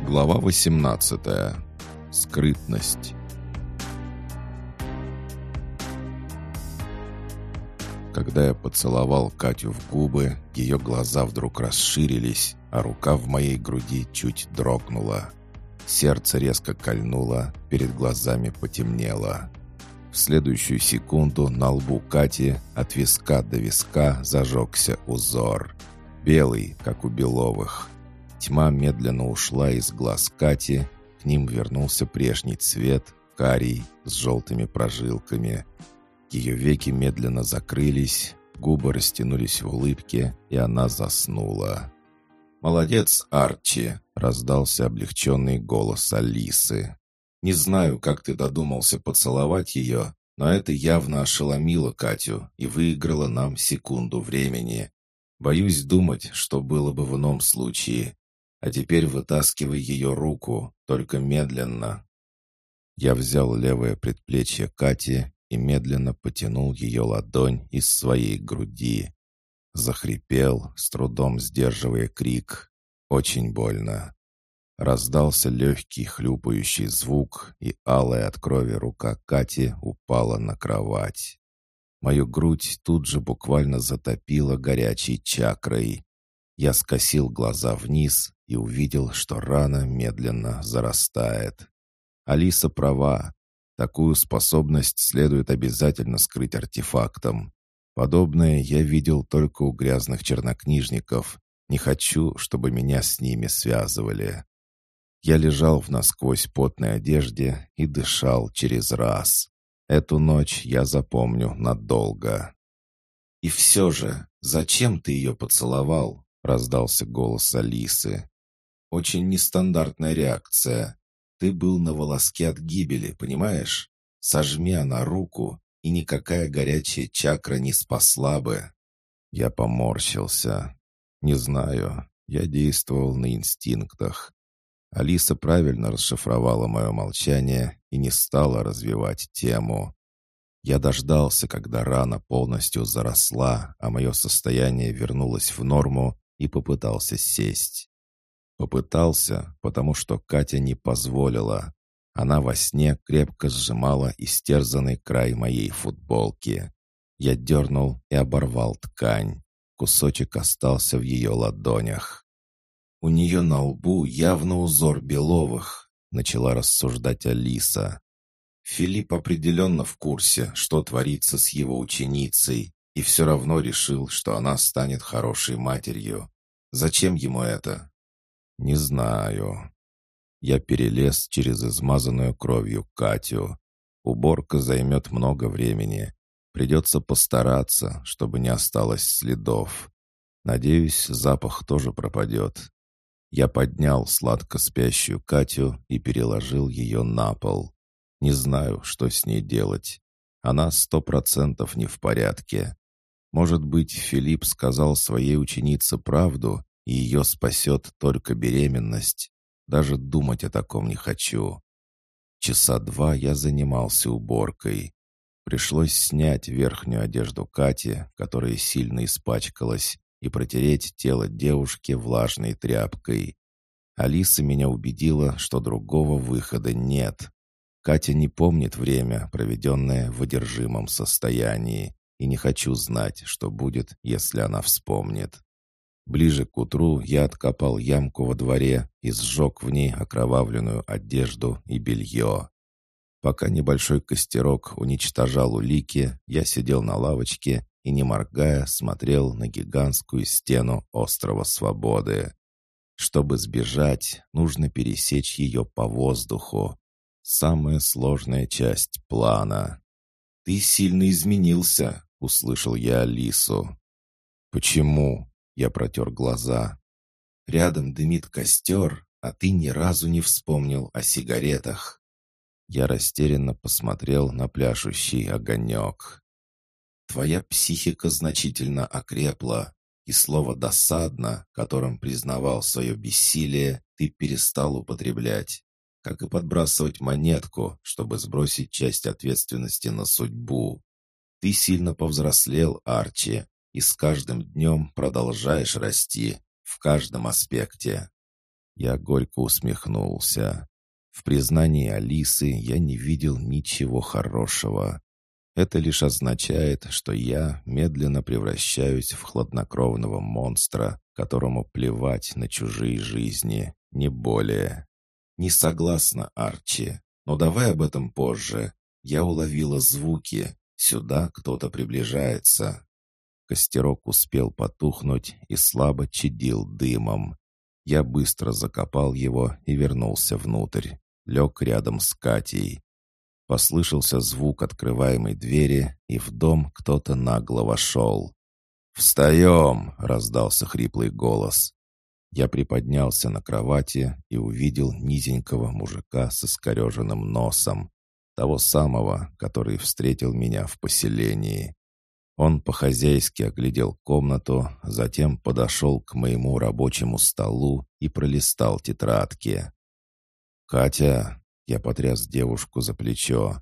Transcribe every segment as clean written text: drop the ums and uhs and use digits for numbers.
Глава 18. Скрытность. Когда я поцеловал Катю в губы, ее глаза вдруг расширились, а рука в моей груди чуть дрогнула. Сердце резко кольнуло, перед глазами потемнело. В следующую секунду на лбу Кати от виска до виска зажегся узор. Белый, как у Беловых. Тьма медленно ушла из глаз Кати, к ним вернулся прежний цвет, карий, с желтыми прожилками. Ее веки медленно закрылись, губы растянулись в улыбке, и она заснула. «Молодец, Арчи!» — раздался облегченный голос Алисы. «Не знаю, как ты додумался поцеловать ее, но это явно ошеломило Катю и выиграло нам секунду времени. Боюсь думать, что было бы в ином случае. А теперь вытаскивай ее руку, только медленно». Я взял левое предплечье Кати и медленно потянул ее ладонь из своей груди. Захрипел, с трудом сдерживая крик. Очень больно. Раздался легкий хлюпающий звук, и алая от крови рука Кати упала на кровать. Мою грудь тут же буквально затопила горячей чакрой. Я скосил глаза вниз и увидел, что рана медленно зарастает. Алиса права. Такую способность следует обязательно скрыть артефактом. Подобное я видел только у грязных чернокнижников. Не хочу, чтобы меня с ними связывали. Я лежал в насквозь потной одежде и дышал через раз. Эту ночь я запомню надолго. «И все же, зачем ты ее поцеловал?» — раздался голос Алисы. «Очень нестандартная реакция. Ты был на волоске от гибели, понимаешь? Сожми она руку, и никакая горячая чакра не спасла бы». Я поморщился. Не знаю, я действовал на инстинктах. Алиса правильно расшифровала мое молчание и не стала развивать тему. Я дождался, когда рана полностью заросла, а мое состояние вернулось в норму, и попытался сесть. Попытался, потому что Катя не позволила. Она во сне крепко сжимала истерзанный край моей футболки. Я дернул и оборвал ткань. Кусочек остался в ее ладонях. «У нее на лбу явно узор Беловых», — начала рассуждать Алиса. «Филипп определенно в курсе, что творится с его ученицей, и все равно решил, что она станет хорошей матерью. Зачем ему это?» «Не знаю». Я перелез через измазанную кровью Катю. Уборка займет много времени. Придется постараться, чтобы не осталось следов. Надеюсь, запах тоже пропадет. Я поднял сладко спящую Катю и переложил ее на пол. Не знаю, что с ней делать. Она 100% не в порядке. Может быть, Филипп сказал своей ученице правду, и ее спасет только беременность. Даже думать о таком не хочу. Часа 2 я занимался уборкой. Пришлось снять верхнюю одежду Кати, которая сильно испачкалась, и протереть тело девушки влажной тряпкой. Алиса меня убедила, что другого выхода нет. Катя не помнит время, проведенное в одержимом состоянии, и не хочу знать, что будет, если она вспомнит. Ближе к утру я откопал ямку во дворе и сжег в ней окровавленную одежду и белье. Пока небольшой костерок уничтожал улики, я сидел на лавочке и, не моргая, смотрел на гигантскую стену острова Свободы. Чтобы сбежать, нужно пересечь ее по воздуху. Самая сложная часть плана. «Ты сильно изменился», — услышал я Алису. «Почему?» — я протер глаза. «Рядом дымит костер, а ты ни разу не вспомнил о сигаретах». Я растерянно посмотрел на пляшущий огонек. «Твоя психика значительно окрепла, и слово «досадно», которым признавал свое бессилие, ты перестал употреблять, как и подбрасывать монетку, чтобы сбросить часть ответственности на судьбу. Ты сильно повзрослел, Арчи, и с каждым днем продолжаешь расти в каждом аспекте». Я горько усмехнулся. В признании Алисы я не видел ничего хорошего. Это лишь означает, что я медленно превращаюсь в хладнокровного монстра, которому плевать на чужие жизни, не более. «Не согласна, Арчи. Но давай об этом позже. Я уловила звуки. Сюда кто-то приближается». Костерок успел потухнуть и слабо чадил дымом. Я быстро закопал его и вернулся внутрь. Лег рядом с Катей. Послышался звук открываемой двери, и в дом кто-то нагло вошел. «Встаем!» — раздался хриплый голос. Я приподнялся на кровати и увидел низенького мужика с искореженным носом, того самого, который встретил меня в поселении. Он по-хозяйски оглядел комнату, затем подошел к моему рабочему столу и пролистал тетрадки. «Катя!» — я потряс девушку за плечо.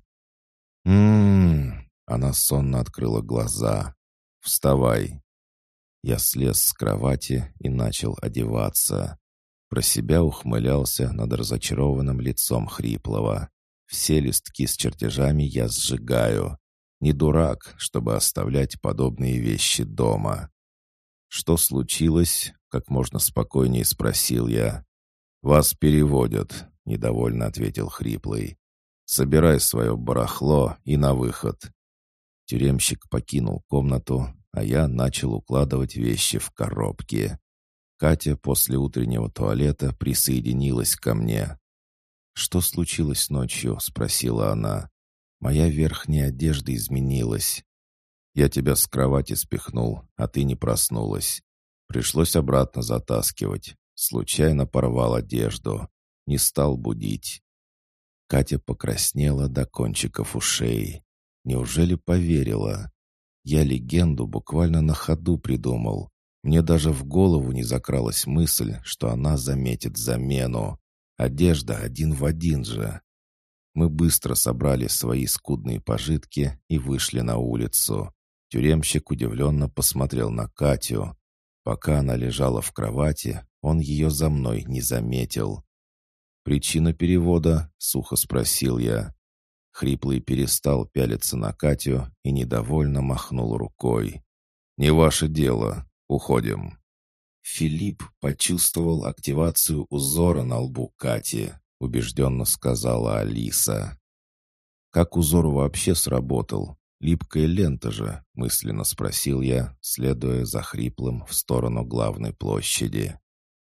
Она сонно открыла глаза. «Вставай!» Я слез с кровати и начал одеваться. Про себя ухмылялся над разочарованным лицом Хриплого. Все листки с чертежами я сжигаю. Не дурак, чтобы оставлять подобные вещи дома. «Что случилось?» — как можно спокойнее спросил я. «Вас переводят», — недовольно ответил Хриплый. «Собирай свое барахло и на выход». Тюремщик покинул комнату, а я начал укладывать вещи в коробки. Катя после утреннего туалета присоединилась ко мне. «Что случилось ночью?» — спросила она. «Моя верхняя одежда изменилась. Я тебя с кровати спихнул, а ты не проснулась. Пришлось обратно затаскивать. Случайно порвал одежду. Не стал будить». Катя покраснела до кончиков ушей. Неужели поверила? Я легенду буквально на ходу придумал. Мне даже в голову не закралась мысль, что она заметит замену. Одежда один в один же. Мы быстро собрали свои скудные пожитки и вышли на улицу. Тюремщик удивленно посмотрел на Катю. Пока она лежала в кровати, он ее за мной не заметил. «Причина перевода?» — сухо спросил я. Хриплый перестал пялиться на Катю и недовольно махнул рукой. «Не ваше дело. Уходим». Филипп почувствовал активацию узора на лбу Кати, убежденно сказала Алиса. «Как узор вообще сработал? Липкая лента же», — мысленно спросил я, следуя за Хриплым в сторону главной площади.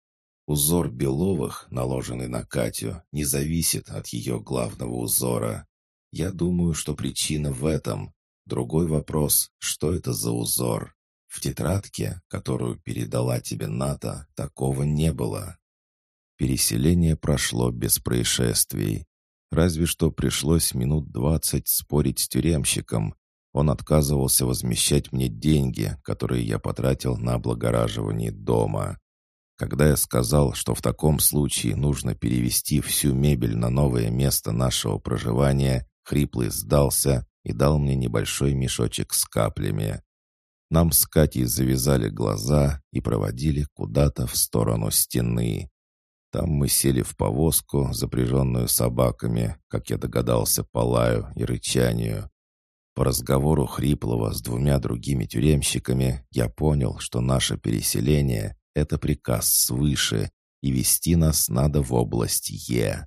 Узор Беловых, наложенный на Катю, не зависит от ее главного узора. Я думаю, что причина в этом. Другой вопрос, что это за узор? В тетрадке, которую передала тебе Ната, такого не было. Переселение прошло без происшествий. Разве что пришлось минут 20 спорить с тюремщиком. Он отказывался возмещать мне деньги, которые я потратил на облагораживание дома. Когда я сказал, что в таком случае нужно перевести всю мебель на новое место нашего проживания, Хриплый сдался и дал мне небольшой мешочек с каплями. Нам с Катей завязали глаза и проводили куда-то в сторону стены. Там мы сели в повозку, запряженную собаками, как я догадался, по лаю и рычанию. По разговору Хриплого с двумя другими тюремщиками я понял, что наше переселение — это приказ свыше, и вести нас надо в область Е.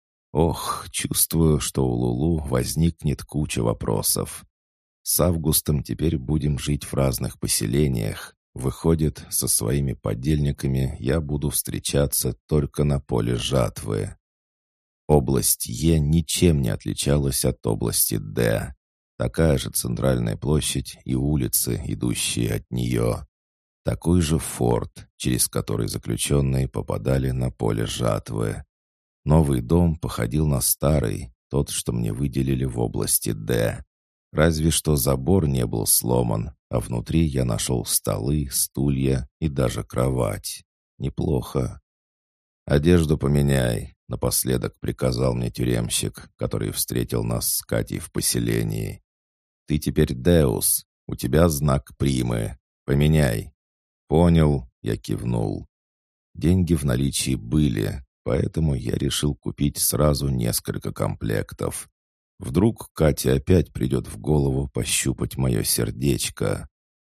Ох, чувствую, что у Лулу возникнет куча вопросов. С Августом теперь будем жить в разных поселениях. Выходит, со своими подельниками я буду встречаться только на поле жатвы. Область Е ничем не отличалась от области Д. Такая же центральная площадь и улицы, идущие от нее. Такой же форт, через который заключенные попадали на поле жатвы. Новый дом походил на старый, тот, что мне выделили в области Д. Разве что забор не был сломан, а внутри я нашел столы, стулья и даже кровать. Неплохо. «Одежду поменяй», — напоследок приказал мне тюремщик, который встретил нас с Катей в поселении. «Ты теперь Деус, у тебя знак примы. Поменяй». «Понял», — я кивнул. Деньги в наличии были, поэтому я решил купить сразу несколько комплектов. Вдруг Кате опять придет в голову пощупать мое сердечко.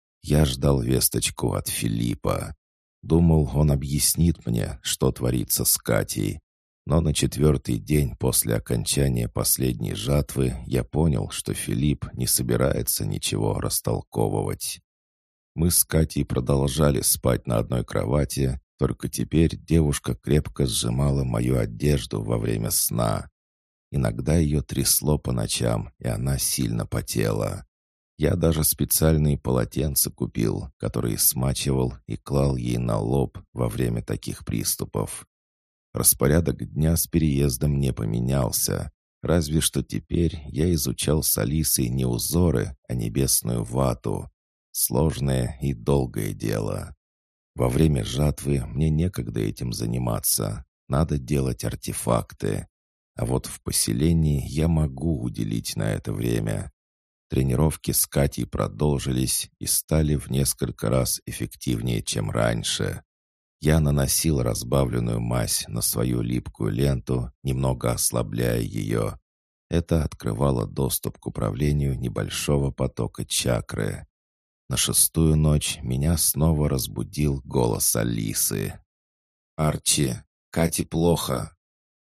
Я ждал весточку от Филиппа. Думал, он объяснит мне, что творится с Катей. Но на 4-й день после окончания последней жатвы я понял, что Филипп не собирается ничего растолковывать. Мы с Катей продолжали спать на одной кровати, только теперь девушка крепко сжимала мою одежду во время сна. Иногда ее трясло по ночам, и она сильно потела. Я даже специальные полотенца купил, которые смачивал и клал ей на лоб во время таких приступов. Распорядок дня с переездом не поменялся, разве что теперь я изучал с Алисой не узоры, а небесную вату. Сложное и долгое дело. Во время жатвы мне некогда этим заниматься, надо делать артефакты. А вот в поселении я могу уделить на это время. Тренировки с Катей продолжились и стали в несколько раз эффективнее, чем раньше. Я наносил разбавленную мазь на свою липкую ленту, немного ослабляя ее. Это открывало доступ к управлению небольшого потока чакры. На 6-ю ночь меня снова разбудил голос Алисы. «Арчи, Кате плохо».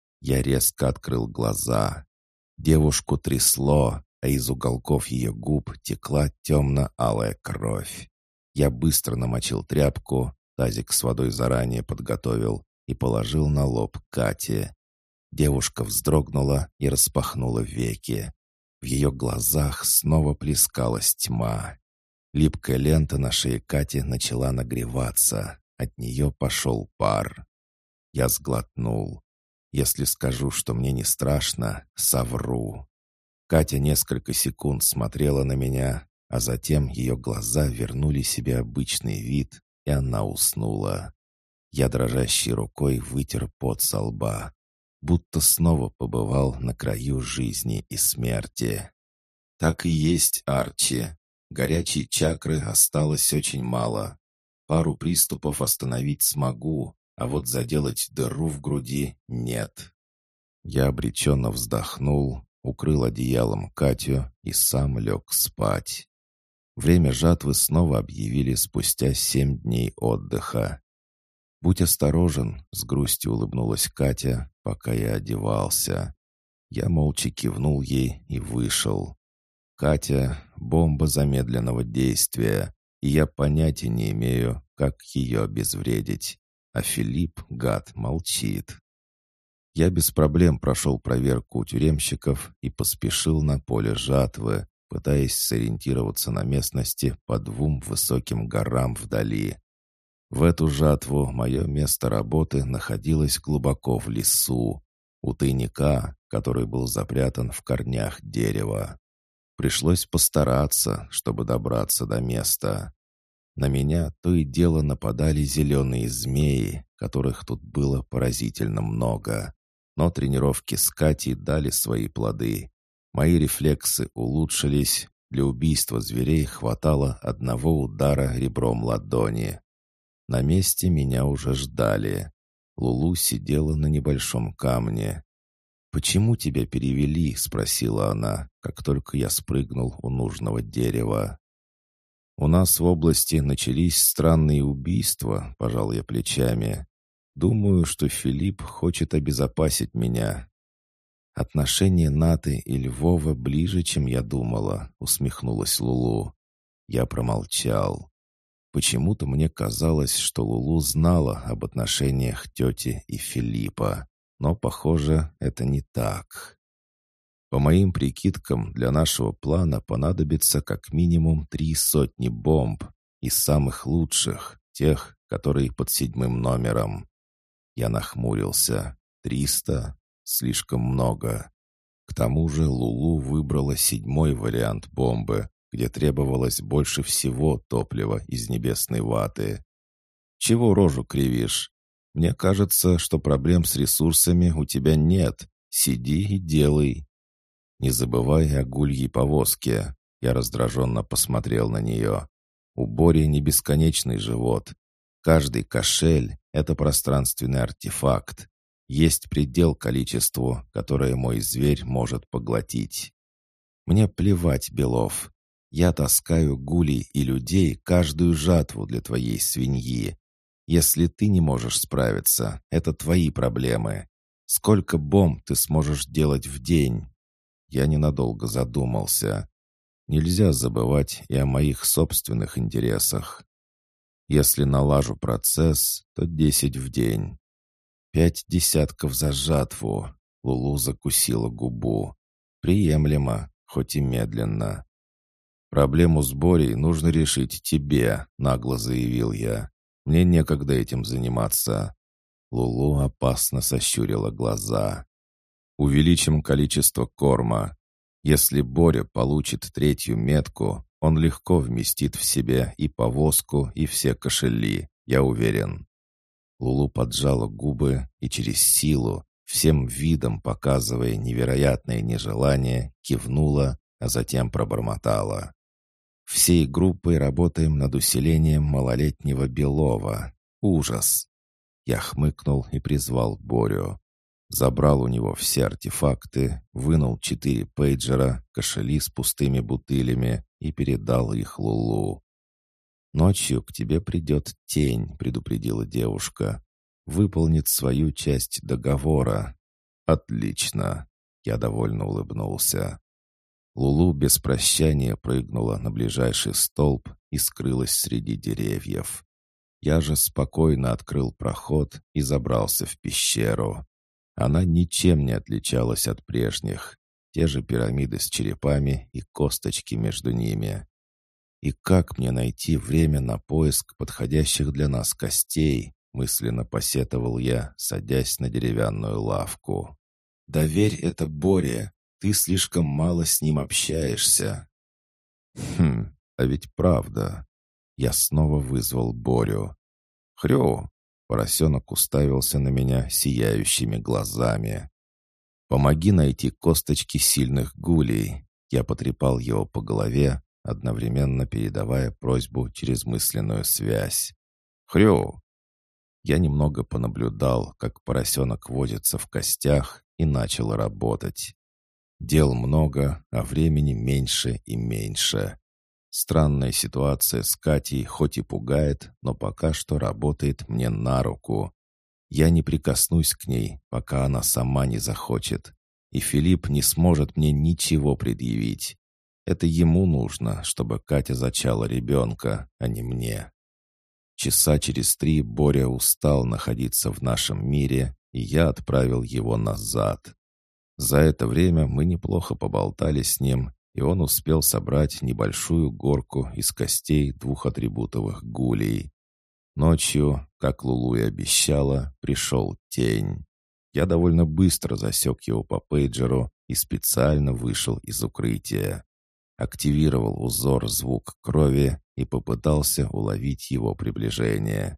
Я резко открыл глаза. Девушку трясло, а из уголков ее губ текла темно-алая кровь. Я быстро намочил тряпку, тазик с водой заранее подготовил и положил на лоб Кате. Девушка вздрогнула и распахнула веки. В ее глазах снова плескалась тьма. Липкая лента на шее Кати начала нагреваться. От нее пошел пар. Я сглотнул. Если скажу, что мне не страшно, совру. Катя несколько секунд смотрела на меня, а затем ее глаза вернули себе обычный вид, и она уснула. Я дрожащей рукой вытер пот со лба, будто снова побывал на краю жизни и смерти. Так и есть, Арчи. Горячей чакры осталось очень мало. Пару приступов остановить смогу, а вот заделать дыру в груди нет. Я обреченно вздохнул, укрыл одеялом Катю и сам лег спать. Время жатвы снова объявили спустя 7 дней отдыха. «Будь осторожен», — с грустью улыбнулась Катя, пока я одевался. Я молча кивнул ей и вышел. Катя — бомба замедленного действия, и я понятия не имею, как ее обезвредить. А Филипп, гад, молчит. Я без проблем прошел проверку у тюремщиков и поспешил на поле жатвы, пытаясь сориентироваться на местности по 2 высоким горам вдали. В эту жатву мое место работы находилось глубоко в лесу, у тайника, который был запрятан в корнях дерева. Пришлось постараться, чтобы добраться до места. На меня то и дело нападали зеленые змеи, которых тут было поразительно много. Но тренировки с Катей дали свои плоды. Мои рефлексы улучшились. Для убийства зверей хватало одного удара ребром ладони. На месте меня уже ждали. Лулу сидела на небольшом камне. «Почему тебя перевели?» — спросила она, как только я спрыгнул у нужного дерева. «У нас в области начались странные убийства», — пожал я плечами. «Думаю, что Филипп хочет обезопасить меня». «Отношения Наты и Львова ближе, чем я думала», — усмехнулась Лулу. Я промолчал. Почему-то мне казалось, что Лулу знала об отношениях тети и Филиппа, но, похоже, это не так. По моим прикидкам, для нашего плана понадобится как минимум 3 сотни бомб, из самых лучших, тех, которые под 7-м номером. Я нахмурился. 300? Слишком много. К тому же Лулу выбрала 7-й вариант бомбы, где требовалось больше всего топлива из небесной ваты. «Чего рожу кривишь? Мне кажется, что проблем с ресурсами у тебя нет. Сиди и делай». «Не забывай о гульей повозке». Я раздраженно посмотрел на нее. «У Бори не бесконечный живот. Каждый кошель — это пространственный артефакт. Есть предел количеству, которое мой зверь может поглотить. Мне плевать, Белов. Я таскаю гулей и людей каждую жатву для твоей свиньи. Если ты не можешь справиться, это твои проблемы. Сколько бомб ты сможешь делать в день? Я ненадолго задумался. Нельзя забывать и о моих собственных интересах. Если налажу процесс, то 10 в день. 5 десятков за жатву. Лулу закусила губу. Приемлемо, хоть и медленно. «Проблему с Борей нужно решить тебе», — нагло заявил я. «Мне некогда этим заниматься». Лулу опасно сощурила глаза. «Увеличим количество корма. Если Боря получит третью метку, он легко вместит в себя и повозку, и все кошели, я уверен». Лулу поджала губы и через силу, всем видом показывая невероятное нежелание, кивнула, а затем пробормотала. «Всей группой работаем над усилением малолетнего Белова. Ужас!» Я хмыкнул и призвал Борю. Забрал у него все артефакты, вынул 4 пейджера, кошели с пустыми бутылями и передал их Лулу. «Ночью к тебе придет тень», — предупредила девушка. «Выполнит свою часть договора». «Отлично!» — я довольно улыбнулся. Лулу без прощания прыгнула на ближайший столб и скрылась среди деревьев. Я же спокойно открыл проход и забрался в пещеру. Она ничем не отличалась от прежних. Те же пирамиды с черепами и косточки между ними. «И как мне найти время на поиск подходящих для нас костей?» мысленно посетовал я, садясь на деревянную лавку. «Доверь это Боре. Ты слишком мало с ним общаешься». А ведь правда. Я снова вызвал Борю. «Хрю!» — поросенок уставился на меня сияющими глазами. «Помоги найти косточки сильных гулей». Я потрепал его по голове, одновременно передавая просьбу через мысленную связь. «Хрю!» Я немного понаблюдал, как поросенок возится в костях, и начал работать. Дел много, а времени меньше и меньше. Странная ситуация с Катей хоть и пугает, но пока что работает мне на руку. Я не прикоснусь к ней, пока она сама не захочет. И Филипп не сможет мне ничего предъявить. Это ему нужно, чтобы Катя зачала ребенка, а не мне. Часа через 3 Боря устал находиться в нашем мире, и я отправил его назад. За это время мы неплохо поболтали с ним, и он успел собрать небольшую горку из костей 2 атрибутовых гулей. Ночью, как Лулу и обещала, пришел тень. Я довольно быстро засек его по пейджеру и специально вышел из укрытия. Активировал узор «Звук крови» и попытался уловить его приближение.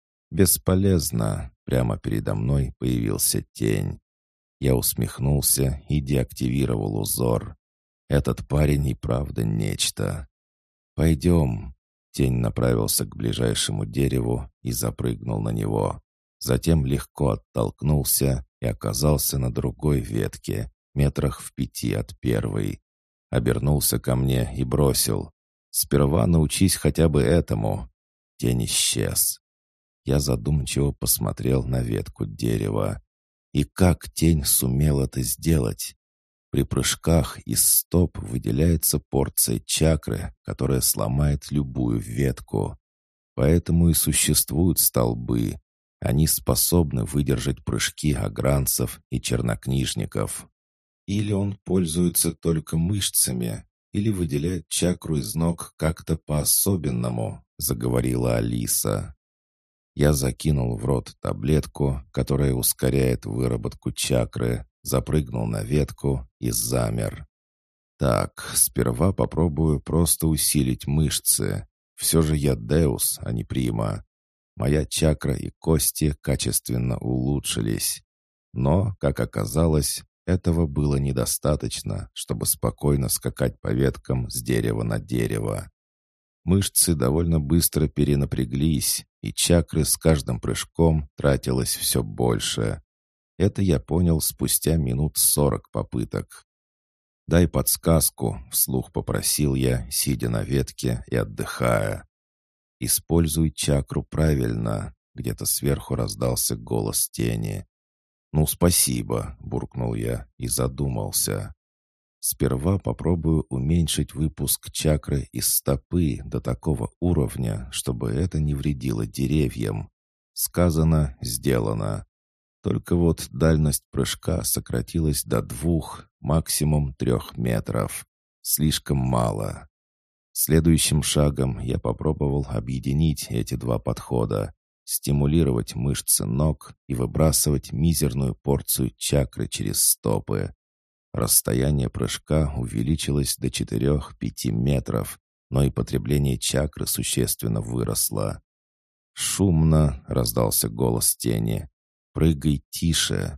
Бесполезно. Прямо передо мной появился тень. Я усмехнулся и деактивировал узор. Этот парень и правда нечто. «Пойдем». Тень направился к ближайшему дереву и запрыгнул на него. Затем легко оттолкнулся и оказался на другой ветке, метрах в 5 от первой. Обернулся ко мне и бросил. «Сперва научись хотя бы этому». Тень исчез. Я задумчиво посмотрел на ветку дерева. И как тень сумел это сделать? При прыжках из стоп выделяется порция чакры, которая сломает любую ветку. Поэтому и существуют столбы. Они способны выдержать прыжки агранцев и чернокнижников. Или он пользуется только мышцами, или выделяет чакру из ног как-то по-особенному, заговорила Алиса. Я закинул в рот таблетку, которая ускоряет выработку чакры, запрыгнул на ветку и замер. Так, сперва попробую просто усилить мышцы. Все же я Деус, а не Прима. Моя чакра и кости качественно улучшились. Но, как оказалось, этого было недостаточно, чтобы спокойно скакать по веткам с дерева на дерево. Мышцы довольно быстро перенапряглись, и чакры с каждым прыжком тратилось все больше. Это я понял спустя минут 40 попыток. «Дай подсказку», — вслух попросил я, сидя на ветке и отдыхая. «Используй чакру правильно», — где-то сверху раздался голос тени. «Ну, спасибо», — буркнул я и задумался. «Сперва попробую уменьшить выпуск чакры из стопы до такого уровня, чтобы это не вредило деревьям. Сказано, сделано. Только вот дальность прыжка сократилась до 2, максимум 3 метров. Слишком мало. Следующим шагом я попробовал объединить эти два подхода, стимулировать мышцы ног и выбрасывать мизерную порцию чакры через стопы. Расстояние прыжка увеличилось до 4-5 метров, но и потребление чакры существенно выросло. «Шумно!» — раздался голос тени. «Прыгай тише!»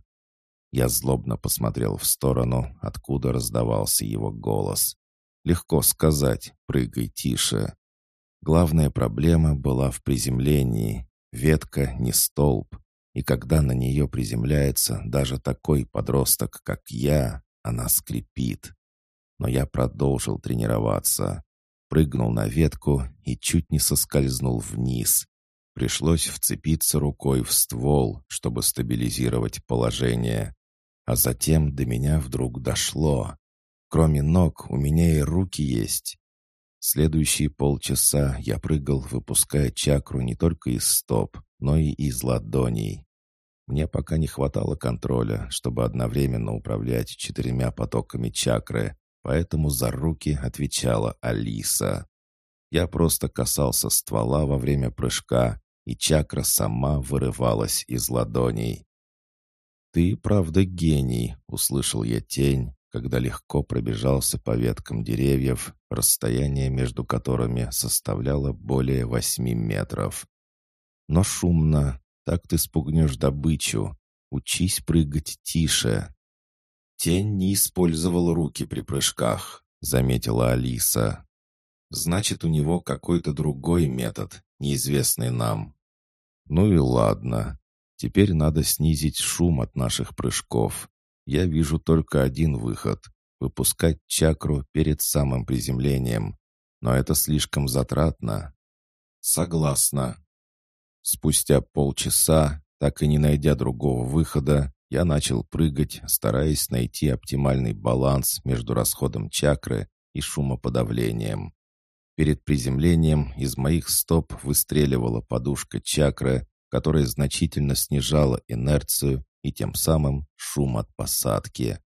Я злобно посмотрел в сторону, откуда раздавался его голос. Легко сказать «прыгай тише». Главная проблема была в приземлении. Ветка не столб, и когда на нее приземляется даже такой подросток, как я, она скрипит. Но я продолжил тренироваться. Прыгнул на ветку и чуть не соскользнул вниз. Пришлось вцепиться рукой в ствол, чтобы стабилизировать положение. А затем до меня вдруг дошло. Кроме ног у меня и руки есть. Следующие полчаса я прыгал, выпуская чакру не только из стоп, но и из ладоней. Мне пока не хватало контроля, чтобы одновременно управлять 4 потоками чакры, поэтому за руки отвечала Алиса. Я просто касался ствола во время прыжка, и чакра сама вырывалась из ладоней. «Ты, правда, гений», — услышал я тень, когда легко пробежался по веткам деревьев, расстояние между которыми составляло более 8 метров. «Но шумно. Так ты спугнешь добычу. Учись прыгать тише». «Тень не использовал руки при прыжках», — заметила Алиса. «Значит, у него какой-то другой метод, неизвестный нам». «Ну и ладно. Теперь надо снизить шум от наших прыжков. Я вижу только один выход — выпускать чакру перед самым приземлением. Но это слишком затратно». «Согласна». Спустя полчаса, так и не найдя другого выхода, я начал прыгать, стараясь найти оптимальный баланс между расходом чакры и шумоподавлением. Перед приземлением из моих стоп выстреливала подушка чакры, которая значительно снижала инерцию и тем самым шум от посадки.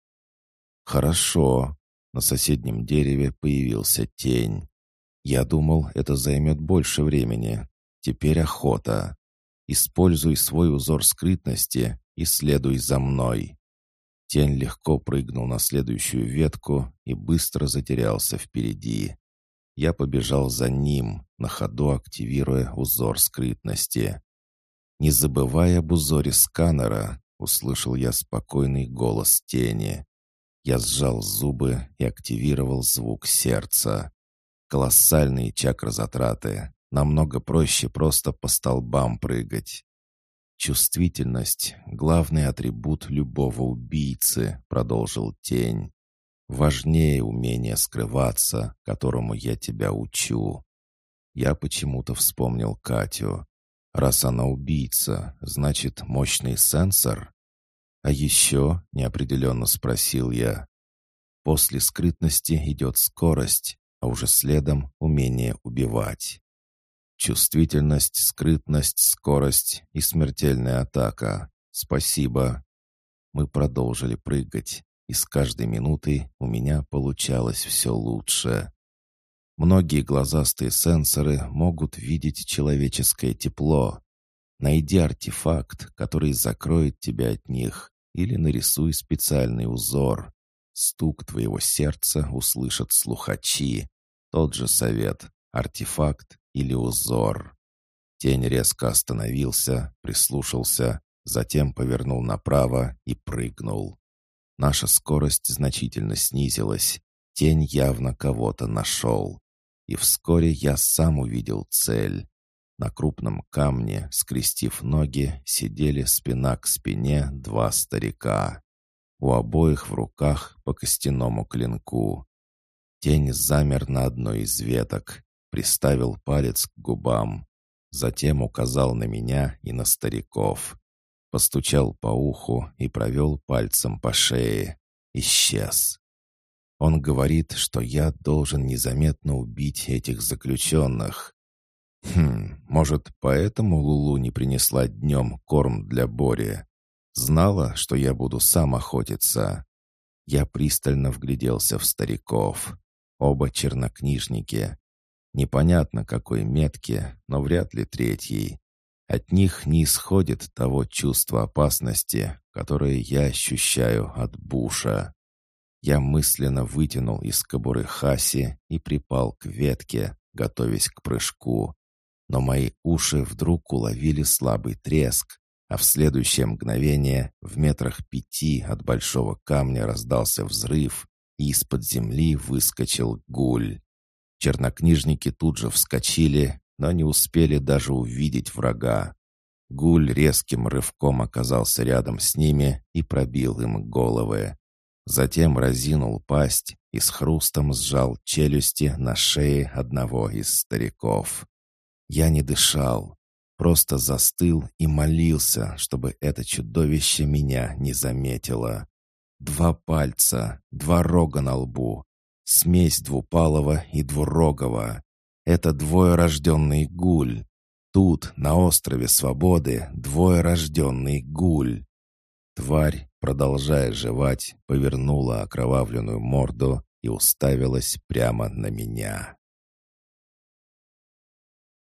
«Хорошо». На соседнем дереве появился тень. Я думал, это займет больше времени. Теперь охота. Используй свой узор скрытности и следуй за мной. Тень легко прыгнул на следующую ветку и быстро затерялся впереди. Я побежал за ним, на ходу активируя узор скрытности. «Не забывай об узоре сканера», — услышал я спокойный голос тени. Я сжал зубы и активировал звук сердца. Колоссальные чакрозатраты. Намного проще просто по столбам прыгать. «Чувствительность — главный атрибут любого убийцы», — продолжил тень. «Важнее умения скрываться, которому я тебя учу». Я почему-то вспомнил Катю. Раз она убийца, значит, мощный сенсор? А еще, неопределенно спросил я, после скрытности идет скорость, а уже следом умение убивать. Чувствительность, скрытность, скорость и смертельная атака. Спасибо. Мы продолжили прыгать, и с каждой минутой у меня получалось все лучше. Многие глазастые сенсоры могут видеть человеческое тепло. Найди артефакт, который закроет тебя от них, или нарисуй специальный узор. Стук твоего сердца услышат слухачи. Тот же совет — артефакт или узор. Тень резко остановился, прислушался, затем повернул направо и прыгнул. Наша скорость значительно снизилась. Тень явно кого-то нашел. и вскоре я сам увидел цель. На крупном камне, скрестив ноги, сидели спина к спине два старика. У обоих в руках по костяному клинку. Тень замер на одной из веток, приставил палец к губам. Затем указал на меня и на стариков. Постучал по уху и провел пальцем по шее. Исчез. Он говорит, что я должен незаметно убить этих заключенных. Может, поэтому Лулу не принесла днем корм для Бори? Знала, что я буду сам охотиться. Я пристально вгляделся в стариков. Оба чернокнижники. Непонятно, какой метки, но вряд ли третий. От них не исходит того чувства опасности, которое я ощущаю от Буша. Я мысленно вытянул из кобуры Хаси и припал к ветке, готовясь к прыжку. Но мои уши вдруг уловили слабый треск, а в следующее мгновение в 5 метрах от большого камня раздался взрыв, и из-под земли выскочил гуль. Чернокнижники тут же вскочили, но не успели даже увидеть врага. Гуль резким рывком оказался рядом с ними и пробил им головы. Затем разинул пасть и с хрустом сжал челюсти на шее одного из стариков. Я не дышал, просто застыл и молился, чтобы это чудовище меня не заметило. 2 пальца, 2 рога на лбу, смесь двупалого и двурогого. Это двоерожденный гуль. Тут, на острове Свободы, двоерожденный гуль. Тварь, продолжая жевать, повернула окровавленную морду и уставилась прямо на меня.